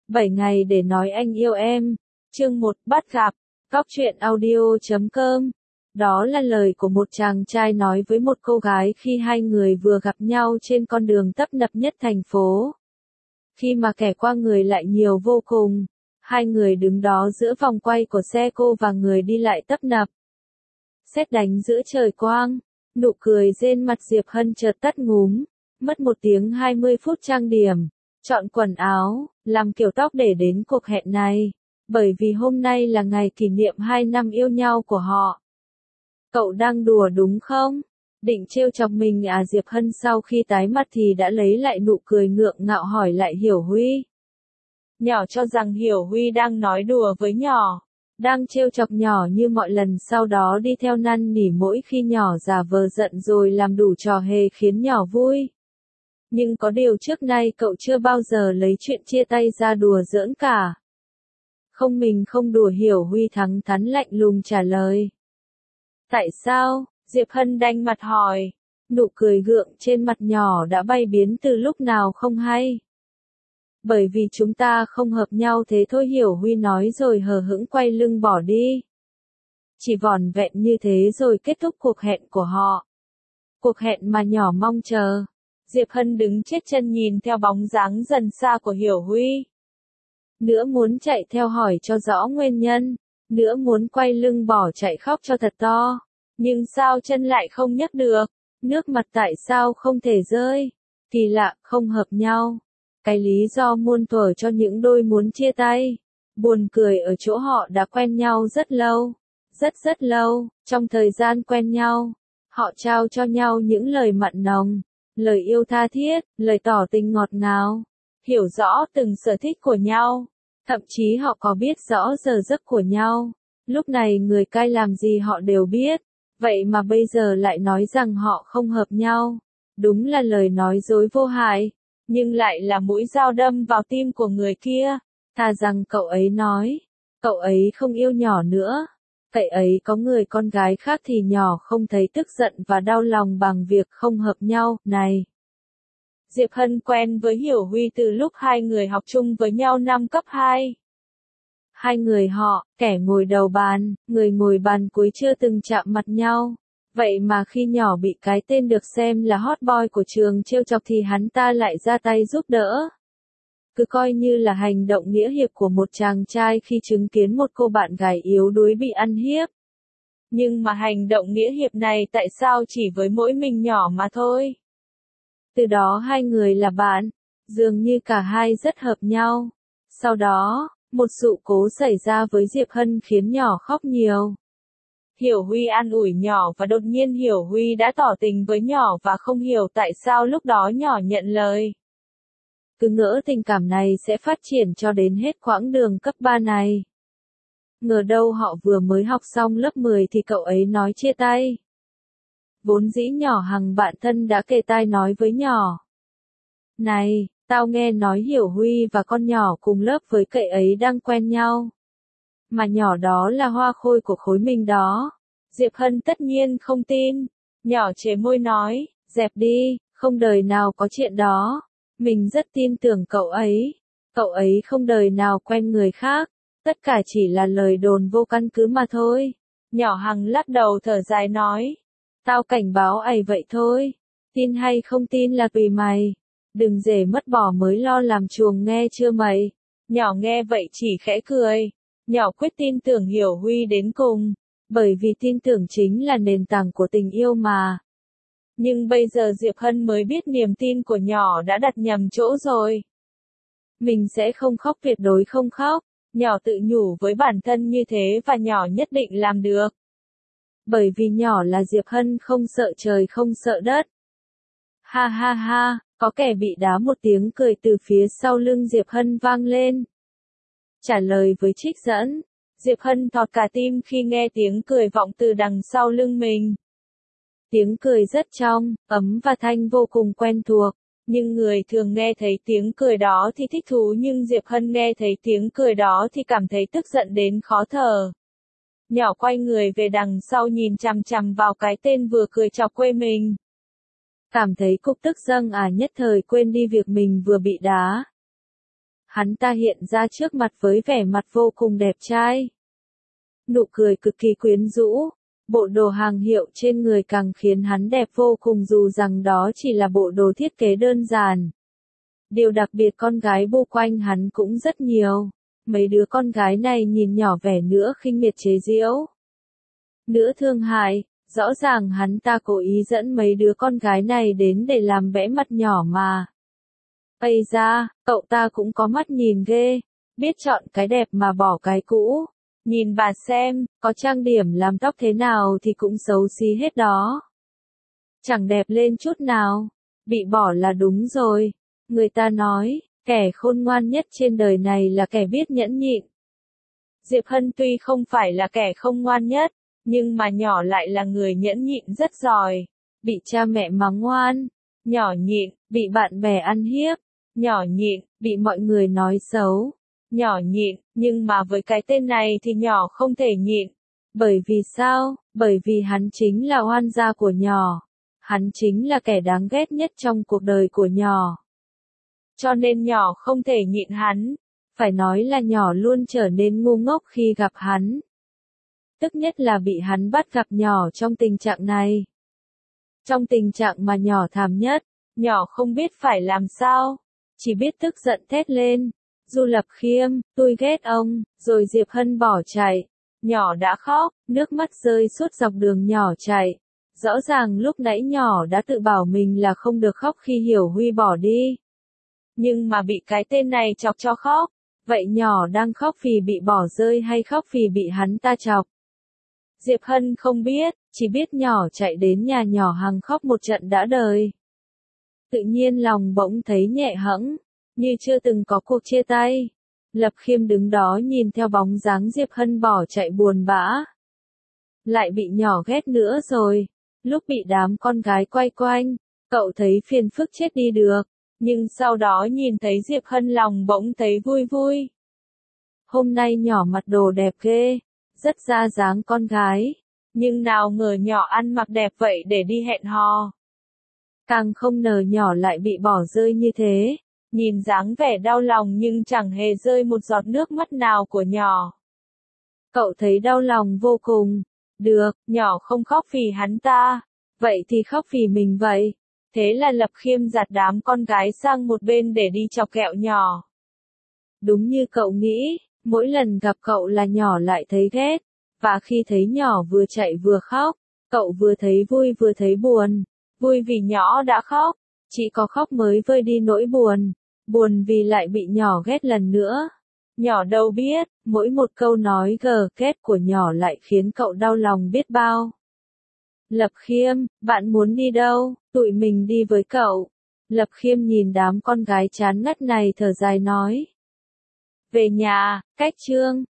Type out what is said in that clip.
7 ngày để nói anh yêu em. Chương 1, bắt gặp. Góc truyện audio.com. Đó là lời của một chàng trai nói với một cô gái khi hai người vừa gặp nhau trên con đường tấp nập nhất thành phố. Khi mà kẻ qua người lại nhiều vô cùng, hai người đứng đó giữa vòng quay của xe cô và người đi lại tấp nập. Sét đánh giữa trời quang, nụ cười trên mặt Diệp Hân chợt tắt ngúm, mất 1 tiếng 20 phút trang điểm, chọn quần áo, làm kiểu tóc để đến cuộc hẹn này, bởi vì hôm nay là ngày kỷ niệm 2 năm yêu nhau của họ. Cậu đang đùa đúng không? Định trêu chọc mình à? Diệp Hân sau khi tái mặt thì đã lấy lại nụ cười ngượng ngạo hỏi lại Hiểu Huy. Nhỏ cho rằng Hiểu Huy đang nói đùa với nhỏ. Đang trêu chọc nhỏ như mọi lần, sau đó đi theo năn nỉ mỗi khi nhỏ giả vờ giận rồi làm đủ trò hề khiến nhỏ vui. Nhưng có điều trước nay cậu chưa bao giờ lấy chuyện chia tay ra đùa giỡn cả. Không, mình không đùa. Hiểu Huy thẳng thắn lạnh lùng trả lời. Tại sao? Diệp Hân đanh mặt hỏi. Nụ cười gượng trên mặt nhỏ đã bay biến từ lúc nào không hay. Bởi vì chúng ta không hợp nhau thế thôi, Hiểu Huy nói rồi hờ hững quay lưng bỏ đi. Chỉ vỏn vẹn như thế rồi kết thúc cuộc hẹn của họ. Cuộc hẹn mà nhỏ mong chờ. Diệp Hân đứng chết chân nhìn theo bóng dáng dần xa của Hiểu Huy. Nữa muốn chạy theo hỏi cho rõ nguyên nhân, nữa muốn quay lưng bỏ chạy khóc cho thật to. Nhưng sao chân lại không nhấc được? Nước mặt tại sao không thể rơi? Kỳ lạ, không hợp nhau. Cái lý do muôn thuở cho những đôi muốn chia tay. Buồn cười ở chỗ họ đã quen nhau rất lâu. Rất lâu. Trong thời gian quen nhau, họ trao cho nhau những lời mặn nồng, lời yêu tha thiết, lời tỏ tình ngọt ngào, hiểu rõ từng sở thích của nhau. Thậm chí họ có biết rõ giờ giấc của nhau. Lúc này người cai làm gì họ đều biết. Vậy mà bây giờ lại nói rằng họ không hợp nhau. Đúng là lời nói dối vô hại, nhưng lại là mũi dao đâm vào tim của người kia. Thà rằng cậu ấy nói, cậu ấy không yêu nhỏ nữa, cậu ấy có người con gái khác thì nhỏ không thấy tức giận và đau lòng bằng việc không hợp nhau. Này! Diệp Hân quen với Hiểu Huy từ lúc hai người học chung với nhau năm cấp 2. Hai người họ, kẻ ngồi đầu bàn, người ngồi bàn cuối chưa từng chạm mặt nhau. Vậy mà khi nhỏ bị cái tên được xem là hot boy của trường trêu chọc thì hắn ta lại ra tay giúp đỡ. Cứ coi như là hành động nghĩa hiệp của một chàng trai khi chứng kiến một cô bạn gái yếu đuối bị ăn hiếp. Nhưng mà hành động nghĩa hiệp này tại sao chỉ với mỗi mình nhỏ mà thôi? Từ đó hai người là bạn, dường như cả hai rất hợp nhau. Sau đó, một sự cố xảy ra với Diệp Hân khiến nhỏ khóc nhiều. Hiểu Huy an ủi nhỏ và đột nhiên Hiểu Huy đã tỏ tình với nhỏ và không hiểu tại sao lúc đó nhỏ nhận lời. Cứ ngỡ tình cảm này sẽ phát triển cho đến hết quãng đường cấp 3 này. Ngờ đâu họ vừa mới học xong lớp 10 thì cậu ấy nói chia tay. Vốn dĩ nhỏ hằng bạn thân đã kề tai nói với nhỏ. Này, tao nghe nói Hiểu Huy và con nhỏ cùng lớp với cậu ấy đang quen nhau. Mà nhỏ đó là hoa khôi của khối mình đó. Diệp Hân tất nhiên không tin. Nhỏ chế môi nói, dẹp đi, không đời nào có chuyện đó. Mình rất tin tưởng cậu ấy. Cậu ấy không đời nào quen người khác. Tất cả chỉ là lời đồn vô căn cứ mà thôi. Nhỏ hằng lắc đầu thở dài nói. Tao cảnh báo ấy vậy thôi. Tin hay không tin là tùy mày. Đừng để mất bỏ mới lo làm chuồng nghe chưa mày? Nhỏ nghe vậy chỉ khẽ cười. Nhỏ quyết tin tưởng Hiểu Huy đến cùng. Bởi vì tin tưởng chính là nền tảng của tình yêu mà. Nhưng bây giờ Diệp Hân mới biết niềm tin của nhỏ đã đặt nhầm chỗ rồi. Mình sẽ không khóc, tuyệt đối không khóc. Nhỏ tự nhủ với bản thân như thế và nhỏ nhất định làm được. Bởi vì nhỏ là Diệp Hân, không sợ trời không sợ đất. Ha ha ha, có kẻ bị đá. Một tiếng cười từ phía sau lưng Diệp Hân vang lên. Trả lời với trích dẫn. Diệp Hân thọt cả tim khi nghe tiếng cười vọng từ đằng sau lưng mình. Tiếng cười rất trong, ấm và thanh vô cùng quen thuộc. Nhưng người thường nghe thấy tiếng cười đó thì thích thú, nhưng Diệp Hân nghe thấy tiếng cười đó thì cảm thấy tức giận đến khó thở. Nhỏ quay người về đằng sau nhìn chằm chằm vào cái tên vừa cười chọc quê mình. Cảm thấy cục tức dâng nhất thời quên đi việc mình vừa bị đá. Hắn ta hiện ra trước mặt với vẻ mặt vô cùng đẹp trai. Nụ cười cực kỳ quyến rũ, bộ đồ hàng hiệu trên người càng khiến hắn đẹp vô cùng dù rằng đó chỉ là bộ đồ thiết kế đơn giản. Điều đặc biệt con gái bu quanh hắn cũng rất nhiều. Mấy đứa con gái này nhìn nhỏ vẻ nữa khinh miệt chế giễu. Nữa thương hại, rõ ràng hắn ta cố ý dẫn mấy đứa con gái này đến để làm bẽ mặt nhỏ mà. Ây da, cậu ta cũng có mắt nhìn ghê, biết chọn cái đẹp mà bỏ cái cũ. Nhìn bà xem, có trang điểm làm tóc thế nào thì cũng xấu xí hết đó. Chẳng đẹp lên chút nào, bị bỏ là đúng rồi. Người ta nói, kẻ khôn ngoan nhất trên đời này là kẻ biết nhẫn nhịn. Diệp Hân tuy không phải là kẻ không ngoan nhất, nhưng mà nhỏ lại là người nhẫn nhịn rất giỏi. Bị cha mẹ mắng ngoan, nhỏ nhịn, bị bạn bè ăn hiếp, nhỏ nhịn, bị mọi người nói xấu, nhỏ nhịn, nhưng mà với cái tên này thì nhỏ không thể nhịn. Bởi vì sao? Bởi vì hắn chính là oan gia của nhỏ. Hắn chính là kẻ đáng ghét nhất trong cuộc đời của nhỏ. Cho nên nhỏ không thể nhịn hắn. Phải nói là nhỏ luôn trở nên ngu ngốc khi gặp hắn. Tức nhất là bị hắn bắt gặp nhỏ trong tình trạng này. Trong tình trạng mà nhỏ thảm nhất, nhỏ không biết phải làm sao. Chỉ biết tức giận thét lên. Du Lập Khiêm, tôi ghét ông, rồi Diệp Hân bỏ chạy. Nhỏ đã khóc, nước mắt rơi suốt dọc đường nhỏ chạy. Rõ ràng lúc nãy nhỏ đã tự bảo mình là không được khóc khi Hiểu Huy bỏ đi. Nhưng mà bị cái tên này chọc cho khóc. Vậy nhỏ đang khóc vì bị bỏ rơi hay khóc vì bị hắn ta chọc? Diệp Hân không biết, chỉ biết nhỏ chạy đến nhà nhỏ hằng khóc một trận đã đời. Tự nhiên lòng bỗng thấy nhẹ hẫng, như chưa từng có cuộc chia tay. Lập Khiêm đứng đó nhìn theo bóng dáng Diệp Hân bỏ chạy buồn bã. Lại bị nhỏ ghét nữa rồi. Lúc bị đám con gái quay quanh, cậu thấy phiền phức chết đi được. Nhưng sau đó nhìn thấy Diệp Hân lòng bỗng thấy vui vui. Hôm nay nhỏ mặc đồ đẹp ghê, rất ra dáng con gái. Nhưng nào ngờ nhỏ ăn mặc đẹp vậy để đi hẹn hò. Càng không ngờ nhỏ lại bị bỏ rơi như thế. Nhìn dáng vẻ đau lòng nhưng chẳng hề rơi một giọt nước mắt nào của nhỏ. Cậu thấy đau lòng vô cùng. Được, nhỏ không khóc vì hắn ta. Vậy thì khóc vì mình vậy. Thế là Lập Khiêm giặt đám con gái sang một bên để đi chọc ghẹo nhỏ. Đúng như cậu nghĩ, mỗi lần gặp cậu là nhỏ lại thấy ghét. Và khi thấy nhỏ vừa chạy vừa khóc, cậu vừa thấy vui vừa thấy buồn. Vui vì nhỏ đã khóc, chỉ có khóc mới vơi đi nỗi buồn. Buồn vì lại bị nhỏ ghét lần nữa. Nhỏ đâu biết, mỗi một câu nói gờ ghét của nhỏ lại khiến cậu đau lòng biết bao. Lập Khiêm, bạn muốn đi đâu? Tụi mình đi với cậu. Lập Khiêm nhìn đám con gái chán ngắt này thở dài nói. Về nhà, cách Trương.